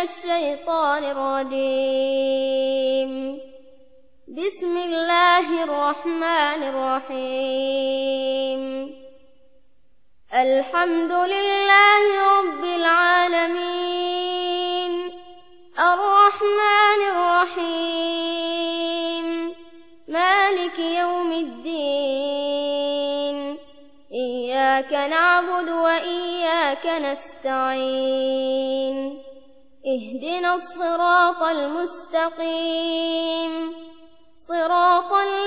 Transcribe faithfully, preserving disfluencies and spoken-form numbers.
الشيطان الرجيم. بسم الله الرحمن الرحيم. الحمد لله رب العالمين الرحمن الرحيم مالك يوم الدين إياك نعبد وإياك نستعين اهدنا الصراط المستقيم صراط